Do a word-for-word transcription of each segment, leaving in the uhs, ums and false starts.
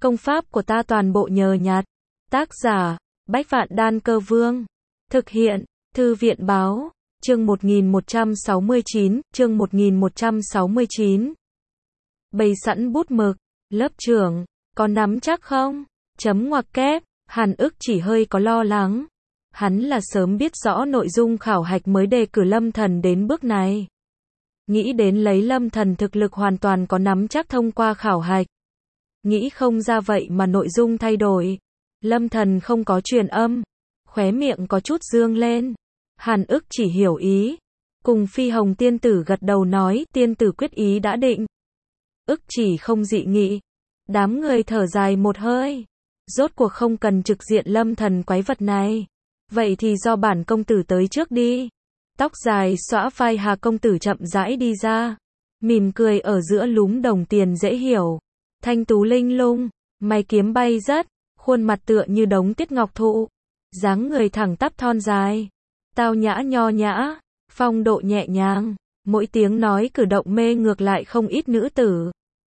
Công pháp của ta toàn bộ nhờ nhặt. Tác giả, Bách Vạn Đan Cơ Vương. Thực hiện, Thư viện Báo. Chương một nghìn một trăm sáu mươi chín, chương một nghìn một trăm sáu mươi chín. Bày sẵn bút mực, lớp trưởng, có nắm chắc không? Chấm ngoặc kép, Hàn Ức chỉ hơi có lo lắng. Hắn là sớm biết rõ nội dung khảo hạch mới đề cử Lâm Thần đến bước này. Nghĩ đến lấy Lâm Thần thực lực hoàn toàn có nắm chắc thông qua khảo hạch. Nghĩ không ra vậy mà nội dung thay đổi. Lâm Thần không có truyền âm, khóe miệng có chút dương lên. Hàn Ức chỉ hiểu ý, cùng Phi Hồng tiên tử gật đầu nói, tiên tử quyết ý đã định. Ức chỉ không dị nghị. Đám người thở dài một hơi. Rốt cuộc không cần trực diện Lâm Thần quái vật này. Vậy thì do bản công tử tới trước đi. Tóc dài xõa vai Hà công tử chậm rãi đi ra. Mỉm cười ở giữa lúm đồng tiền dễ hiểu. Thanh tú linh lung, mày kiếm bay rất, khuôn mặt tựa như đống tiết ngọc thụ. Dáng người thẳng tắp thon dài. Tao nhã nho nhã, phong độ nhẹ nhàng. Mỗi tiếng nói cử động mê ngược lại không ít nữ tử.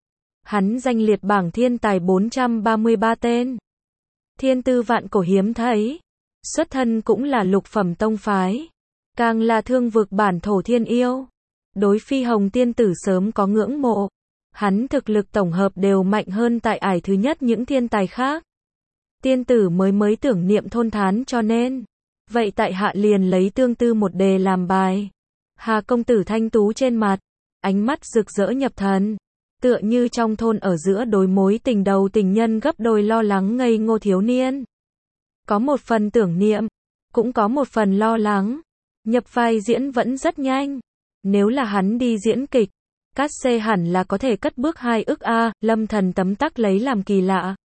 Hắn danh liệt bảng thiên tài bốn trăm ba mươi ba tên. Thiên tư vạn cổ hiếm thấy. Xuất thân cũng là lục phẩm tông phái. Càng là thương vực bản thổ thiên yêu. Đối Phi Hồng tiên tử sớm có ngưỡng mộ. Hắn thực lực tổng hợp đều mạnh hơn tại ải thứ nhất những thiên tài khác. Tiên tử mới mới tưởng niệm thôn thán cho nên. Vậy tại hạ liền lấy tương tư một đề làm bài. Hà công tử thanh tú trên mặt. Ánh mắt rực rỡ nhập thần. Tựa như trong thôn ở giữa đối mối tình đầu tình nhân gấp đôi lo lắng ngây ngô thiếu niên. Có một phần tưởng niệm, cũng có một phần lo lắng. Nhập vai diễn vẫn rất nhanh. Nếu là hắn đi diễn kịch, cát xê hẳn là có thể cất bước hai ức a. Lâm Thần tấm tắc lấy làm kỳ lạ.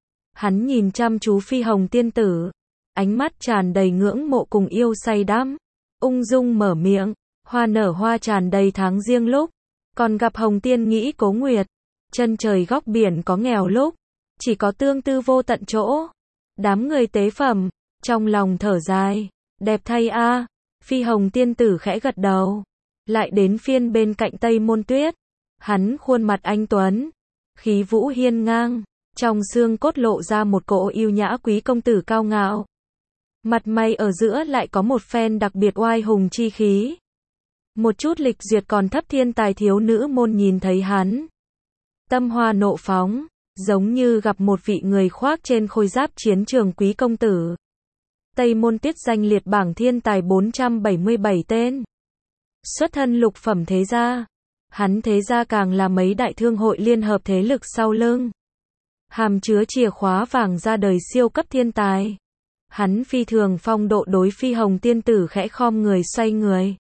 Hắn nhìn chăm chú Phi Hồng tiên tử, ánh mắt tràn đầy ngưỡng mộ cùng yêu say đắm. Ung dung mở miệng, hoa nở hoa tràn đầy tháng riêng lúc. Còn gặp Hồng tiên nghĩ cố nguyệt. Chân trời góc biển có nghèo lúc. Chỉ có tương tư vô tận chỗ. Đám người tế phẩm, trong lòng thở dài. Đẹp thay a. Phi Hồng tiên tử khẽ gật đầu. Lại đến phiên bên cạnh Tây Môn Tuyết. Hắn khuôn mặt anh tuấn, khí vũ hiên ngang. Trong xương cốt lộ ra một cỗ yêu nhã quý công tử cao ngạo. Mặt mày ở giữa lại có một phen đặc biệt oai hùng chi khí. Một chút lịch duyệt còn thấp thiên tài thiếu nữ môn nhìn thấy hắn. Tâm hoa nộ phóng, giống như gặp một vị người khoác trên khôi giáp chiến trường quý công tử. Tây Môn Tuyết danh liệt bảng thiên tài bốn trăm bảy mươi bảy tên. Xuất thân lục phẩm thế gia. Hắn thế gia càng là mấy đại thương hội liên hợp thế lực sau lưng. Hàm chứa chìa khóa vàng ra đời siêu cấp thiên tài. Hắn phi thường phong độ đối Phi Hồng tiên tử khẽ khom người xoay người.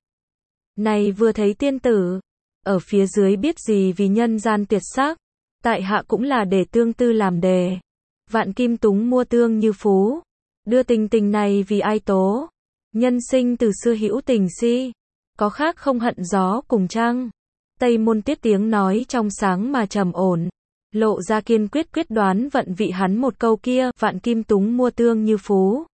Này vừa thấy tiên tử, ở phía dưới biết gì vì nhân gian tuyệt sắc, tại hạ cũng là để tương tư làm đề. Vạn kim túng mua tương như phú, đưa tình tình này vì ai tố. Nhân sinh từ xưa hữu tình si, có khác không hận gió cùng trăng. Tây Môn Tuyết tiếng nói trong sáng mà trầm ổn, lộ ra kiên quyết quyết đoán vận vị hắn một câu kia, vạn kim túng mua tương như phú.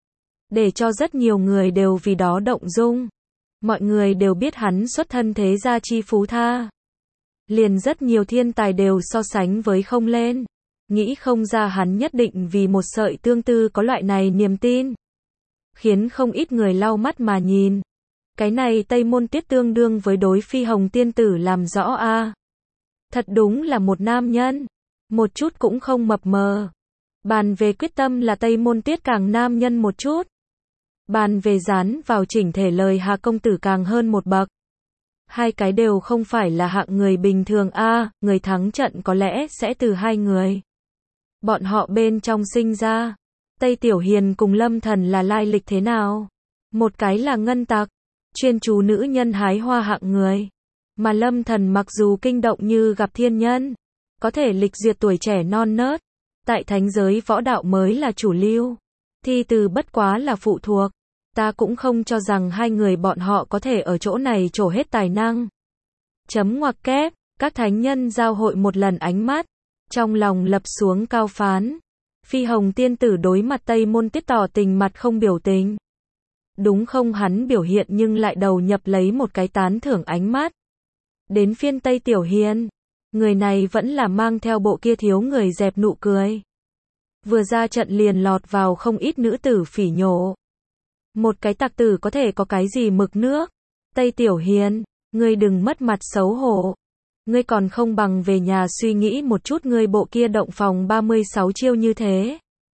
Để cho rất nhiều người đều vì đó động dung. Mọi người đều biết hắn xuất thân thế gia chi phú tha. Liền rất nhiều thiên tài đều so sánh với không lên. Nghĩ không ra hắn nhất định vì một sợi tương tư có loại này niềm tin. Khiến không ít người lau mắt mà nhìn. Cái này Tây Môn Tuyết tương đương với đối Phi Hồng tiên tử làm rõ a. À. Thật đúng là một nam nhân. Một chút cũng không mập mờ. Bàn về quyết tâm là Tây Môn Tuyết càng nam nhân một chút. Bàn về dán vào chỉnh thể lời Hà công tử càng hơn một bậc. Hai cái đều không phải là hạng người bình thường a. À, người thắng trận có lẽ sẽ từ hai người. Bọn họ bên trong sinh ra. Tây Tiểu Hiền cùng Lâm Thần là lai lịch thế nào? Một cái là ngân tặc, chuyên chú nữ nhân hái hoa hạng người. Mà Lâm Thần mặc dù kinh động như gặp thiên nhân, có thể lịch duyệt tuổi trẻ non nớt, tại thánh giới võ đạo mới là chủ lưu. Thi từ bất quá là phụ thuộc. Ta cũng không cho rằng hai người bọn họ có thể ở chỗ này trổ hết tài năng. Chấm ngoặc kép, các thánh nhân giao hội một lần ánh mắt, trong lòng lập xuống cao phán. Phi Hồng tiên tử đối mặt Tây Môn Tuyết tỏ tình mặt không biểu tình. Đúng không hắn biểu hiện nhưng lại đầu nhập lấy một cái tán thưởng ánh mắt. Đến phiên Tây Tiểu Hiền, Người này vẫn là mang theo bộ kia thiếu người dẹp nụ cười. Vừa ra trận liền lọt vào không ít nữ tử phỉ nhổ. Một cái tặc tử có thể có cái gì mực nước? Tây Tiểu Hiền, ngươi đừng mất mặt xấu hổ. Ngươi còn không bằng về nhà suy nghĩ một chút ngươi bộ kia động phòng ba mươi sáu chiêu như thế.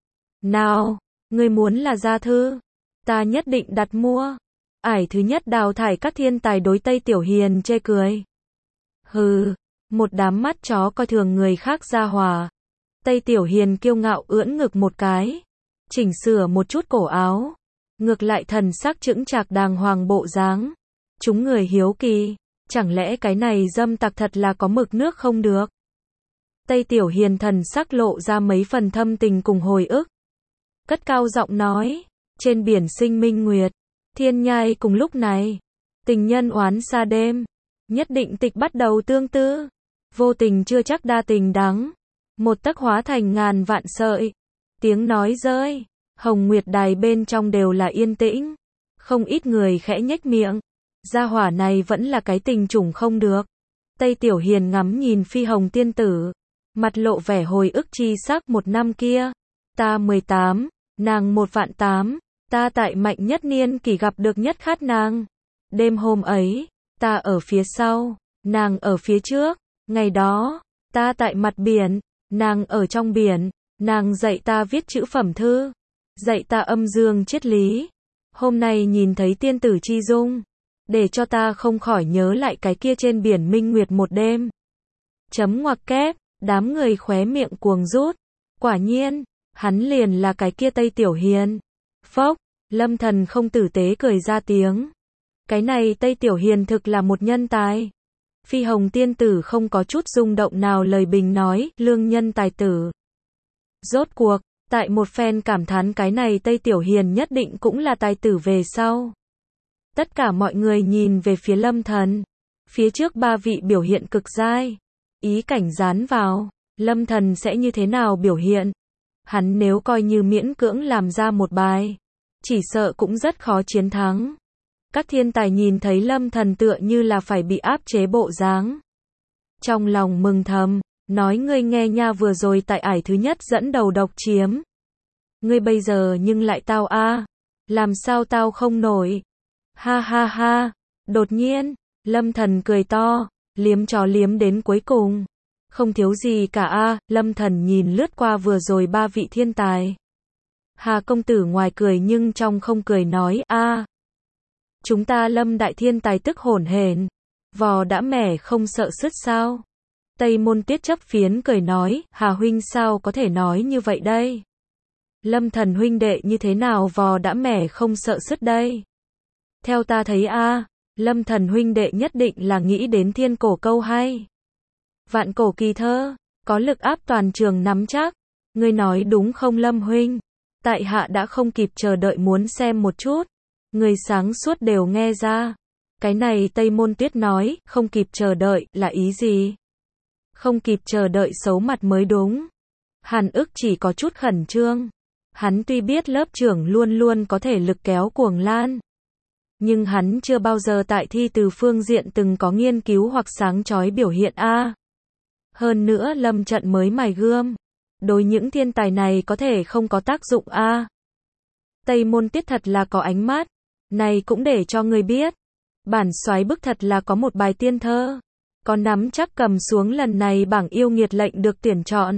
Nào, ngươi muốn là gia thư, ta nhất định đặt mua. Ải thứ nhất đào thải các thiên tài đối Tây Tiểu Hiền chê cười. Hừ, một đám mắt chó coi thường người khác gia hòa. Tây Tiểu Hiền kiêu ngạo ưỡn ngực một cái, chỉnh sửa một chút cổ áo, ngược lại thần sắc chững chạc đàng hoàng bộ dáng. Chúng người hiếu kỳ, chẳng lẽ cái này dâm tặc thật là có mực nước không được? Tây Tiểu Hiền thần sắc lộ ra mấy phần thâm tình cùng hồi ức. Cất cao giọng nói, trên biển sinh minh nguyệt, thiên nhai cùng lúc này, tình nhân oán xa đêm, nhất định tịch bắt đầu tương tư, vô tình chưa chắc đa tình đắng, một tấc hóa thành ngàn vạn sợi. Tiếng nói rơi, Hồng Nguyệt Đài bên trong đều là yên tĩnh, không ít người khẽ nhếch miệng. Gia hỏa này vẫn là cái tình chủng không được. Tây Tiểu Hiền ngắm nhìn Phi Hồng tiên tử, mặt lộ vẻ hồi ức chi sắc một năm kia. Ta mười tám, nàng một vạn tám, ta tại mạnh nhất niên kỷ gặp được nhất khát nàng. Đêm hôm ấy, ta ở phía sau, nàng ở phía trước. Ngày đó, ta tại mặt biển, nàng ở trong biển. Nàng dạy ta viết chữ phẩm thư, dạy ta âm dương triết lý. Hôm nay nhìn thấy tiên tử chi dung, để cho ta không khỏi nhớ lại cái kia trên biển minh nguyệt một đêm. Chấm ngoặc kép, đám người khóe miệng cuồng rút. Quả nhiên, hắn liền là cái kia Tây Tiểu Hiền. Phốc, Lâm Thần không tử tế cười ra tiếng. Cái này Tây Tiểu Hiền thực là một nhân tài. Phi Hồng tiên tử không có chút rung động nào lời bình nói, lương nhân tài tử. Rốt cuộc, tại một phen cảm thán cái này Tây Tiểu Hiền nhất định cũng là tài tử về sau. Tất cả mọi người nhìn về phía Lâm Thần. Phía trước ba vị biểu hiện cực dai. Ý cảnh dán vào, Lâm Thần sẽ như thế nào biểu hiện? Hắn nếu coi như miễn cưỡng làm ra một bài, chỉ sợ cũng rất khó chiến thắng. Các thiên tài nhìn thấy Lâm Thần tựa như là phải bị áp chế bộ dáng. Trong lòng mừng thầm, nói ngươi nghe nha, vừa rồi tại ải thứ nhất dẫn đầu độc chiếm. Ngươi bây giờ nhưng lại tao a, làm sao tao không nổi? Ha ha ha, đột nhiên, Lâm Thần cười to, liếm chó liếm đến cuối cùng. Không thiếu gì cả a, Lâm Thần nhìn lướt qua vừa rồi ba vị thiên tài. Hà công tử ngoài cười nhưng trong không cười nói a. Chúng ta Lâm đại thiên tài tức hổn hển, vò đã mẻ không sợ sứt sao? Tây Môn Tiết chấp phiến cười nói, Hà huynh sao có thể nói như vậy đây? Lâm Thần huynh đệ như thế nào vò đã mẻ không sợ sứt đây? Theo ta thấy a, à, Lâm Thần huynh đệ nhất định là nghĩ đến thiên cổ câu hay. Vạn cổ kỳ thơ, có lực áp toàn trường nắm chắc. Ngươi nói đúng không Lâm huynh? Tại hạ đã không kịp chờ đợi muốn xem một chút. Người sáng suốt đều nghe ra. Cái này Tây Môn Tiết nói, không kịp chờ đợi, là ý gì? Không kịp chờ đợi xấu mặt mới đúng. Hàn Ức chỉ có chút khẩn trương. Hắn tuy biết lớp trưởng luôn luôn có thể lực kéo Cuồng Lan, nhưng hắn chưa bao giờ tại thi từ phương diện từng có nghiên cứu hoặc sáng chói biểu hiện a. Hơn nữa Lâm trận mới mài gươm, đối những thiên tài này có thể không có tác dụng a. Tây Môn Tiết thật là có ánh mắt, này cũng để cho người biết. Bản soái bức thật là có một bài tiên thơ, có nắm chắc cầm xuống lần này bảng yêu nghiệt lệnh được tuyển chọn.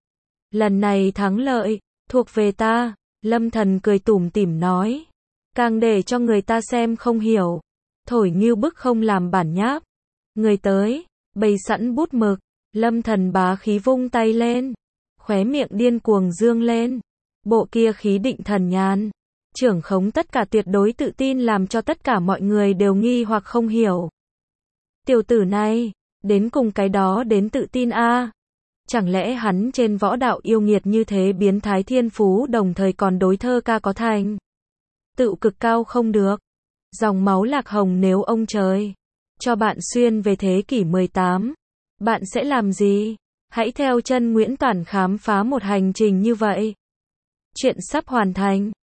Lần này thắng lợi, thuộc về ta, Lâm Thần cười tủm tỉm nói. Càng để cho người ta xem không hiểu. Thổi nghiêu bức không làm bản nháp. Người tới, bày sẵn bút mực, Lâm Thần bá khí vung tay lên. Khóe miệng điên cuồng dương lên. Bộ kia khí định thần nhàn, trưởng khống tất cả tuyệt đối tự tin làm cho tất cả mọi người đều nghi hoặc không hiểu. Tiểu tử này, đến cùng cái đó đến tự tin a. À. Chẳng lẽ hắn trên võ đạo yêu nghiệt như thế biến thái thiên phú đồng thời còn đối thơ ca có thành tựu cực cao không được. Dòng máu lạc hồng nếu ông trời cho bạn xuyên về thế kỷ mười tám, bạn sẽ làm gì? Hãy theo chân Nguyễn Toản khám phá một hành trình như vậy. Chuyện sắp hoàn thành.